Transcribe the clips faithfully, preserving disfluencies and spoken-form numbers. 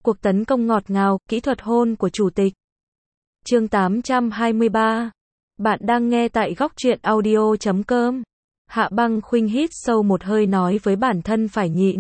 Cuộc tấn công ngọt ngào, kỹ thuật hôn của chủ tịch. Chương tám trăm hai mươi ba. Bạn đang nghe tại góc truyện audio chấm com. Hạ Băng Khuynh hít sâu một hơi nói với bản thân phải nhịn.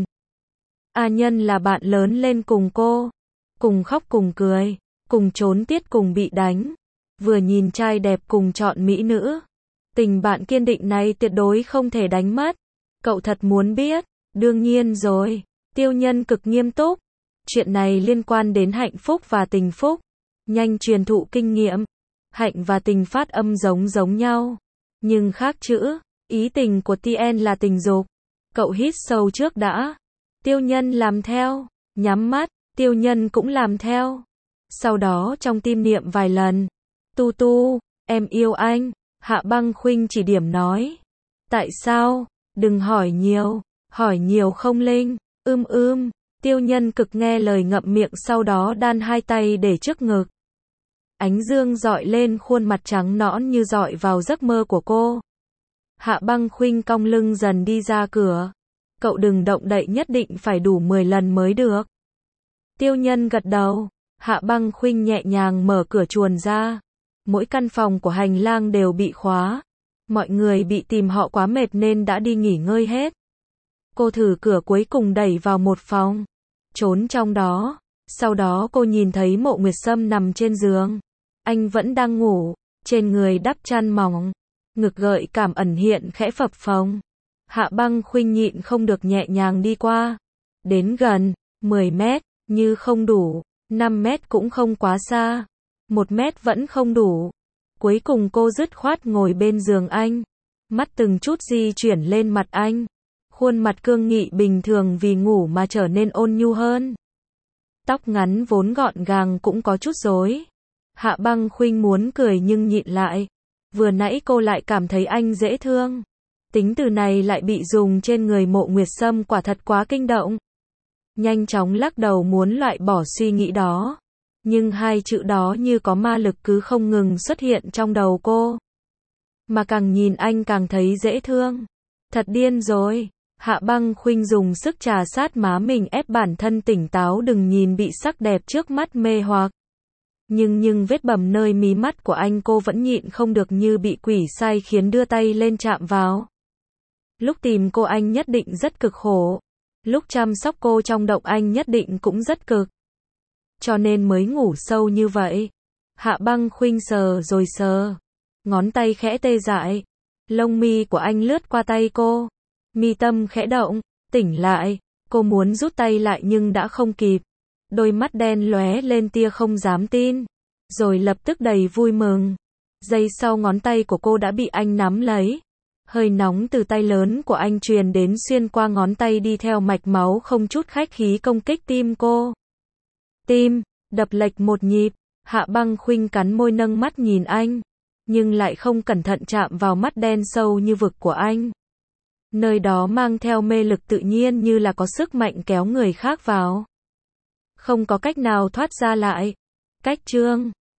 A Nhân là bạn lớn lên cùng cô, cùng khóc cùng cười, cùng trốn tiết cùng bị đánh, vừa nhìn trai đẹp cùng chọn mỹ nữ. Tình bạn kiên định này tuyệt đối không thể đánh mất. Cậu thật muốn biết? Đương nhiên rồi. Tiêu Nhân cực nghiêm túc. Chuyện này liên quan đến hạnh phúc và tình phúc. Nhanh truyền thụ kinh nghiệm. Hạnh và tình phát âm giống giống nhau, nhưng khác chữ. Ý tình của Tien là tình dục. Cậu hít sâu trước đã. Tiêu Nhân làm theo. Nhắm mắt, Tiêu Nhân cũng làm theo. Sau đó trong tim niệm vài lần. Tu tu, em yêu anh. Hạ Băng Khuynh chỉ điểm nói. Tại sao? Đừng hỏi nhiều. Hỏi nhiều không linh. Ưm ưm. Tiêu Nhân cực nghe lời ngậm miệng, sau đó đan hai tay để trước ngực. Ánh dương dọi lên khuôn mặt trắng nõn như dọi vào giấc mơ của cô. Hạ Băng Khuynh cong lưng dần đi ra cửa. Cậu đừng động đậy, nhất định phải đủ mười lần mới được. Tiêu Nhân gật đầu. Hạ Băng Khuynh nhẹ nhàng mở cửa chuồn ra. Mỗi căn phòng của hành lang đều bị khóa. Mọi người bị tìm họ quá mệt nên đã đi nghỉ ngơi hết. Cô thử cửa cuối cùng đẩy vào một phòng. Trốn trong đó. Sau đó cô nhìn thấy Mộ Nguyệt Sâm nằm trên giường. Anh vẫn đang ngủ. Trên người đắp chăn mỏng. Ngực gợi cảm ẩn hiện khẽ phập phồng. Hạ Băng Khuynh nhịn không được nhẹ nhàng đi qua. Đến gần. mười mét. Như không đủ. năm mét cũng không quá xa. một mét vẫn không đủ. Cuối cùng cô dứt khoát ngồi bên giường anh. Mắt từng chút di chuyển lên mặt anh. Khuôn mặt cương nghị bình thường vì ngủ mà trở nên ôn nhu hơn. Tóc ngắn vốn gọn gàng cũng có chút rối. Hạ Băng Khuynh muốn cười nhưng nhịn lại. Vừa nãy cô lại cảm thấy anh dễ thương. Tính từ này lại bị dùng trên người Mộ Nguyệt Sâm, quả thật quá kinh động. Nhanh chóng lắc đầu muốn loại bỏ suy nghĩ đó. Nhưng hai chữ đó như có ma lực cứ không ngừng xuất hiện trong đầu cô. Mà càng nhìn anh càng thấy dễ thương. Thật điên rồi. Hạ Băng Khuynh dùng sức trà sát má mình, ép bản thân tỉnh táo đừng nhìn bị sắc đẹp trước mắt mê hoặc. Nhưng nhưng vết bầm nơi mí mắt của anh cô vẫn nhịn không được, như bị quỷ sai khiến đưa tay lên chạm vào. Lúc tìm cô anh nhất định rất cực khổ. Lúc chăm sóc cô trong động anh nhất định cũng rất cực. Cho nên mới ngủ sâu như vậy. Hạ Băng Khuynh sờ rồi sờ. Ngón tay khẽ tê dại. Lông mi của anh lướt qua tay cô. Mi tâm khẽ động. Tỉnh lại. Cô muốn rút tay lại nhưng đã không kịp. Đôi mắt đen lóe lên tia không dám tin. Rồi lập tức đầy vui mừng. Giây sau ngón tay của cô đã bị anh nắm lấy. Hơi nóng từ tay lớn của anh truyền đến xuyên qua ngón tay, đi theo mạch máu không chút khách khí công kích tim cô. Tim đập lệch một nhịp. Hạ Băng Khuynh cắn môi nâng mắt nhìn anh. Nhưng lại không cẩn thận chạm vào mắt đen sâu như vực của anh. Nơi đó mang theo mê lực tự nhiên như là có sức mạnh kéo người khác vào. Không có cách nào thoát ra lại. Cách chương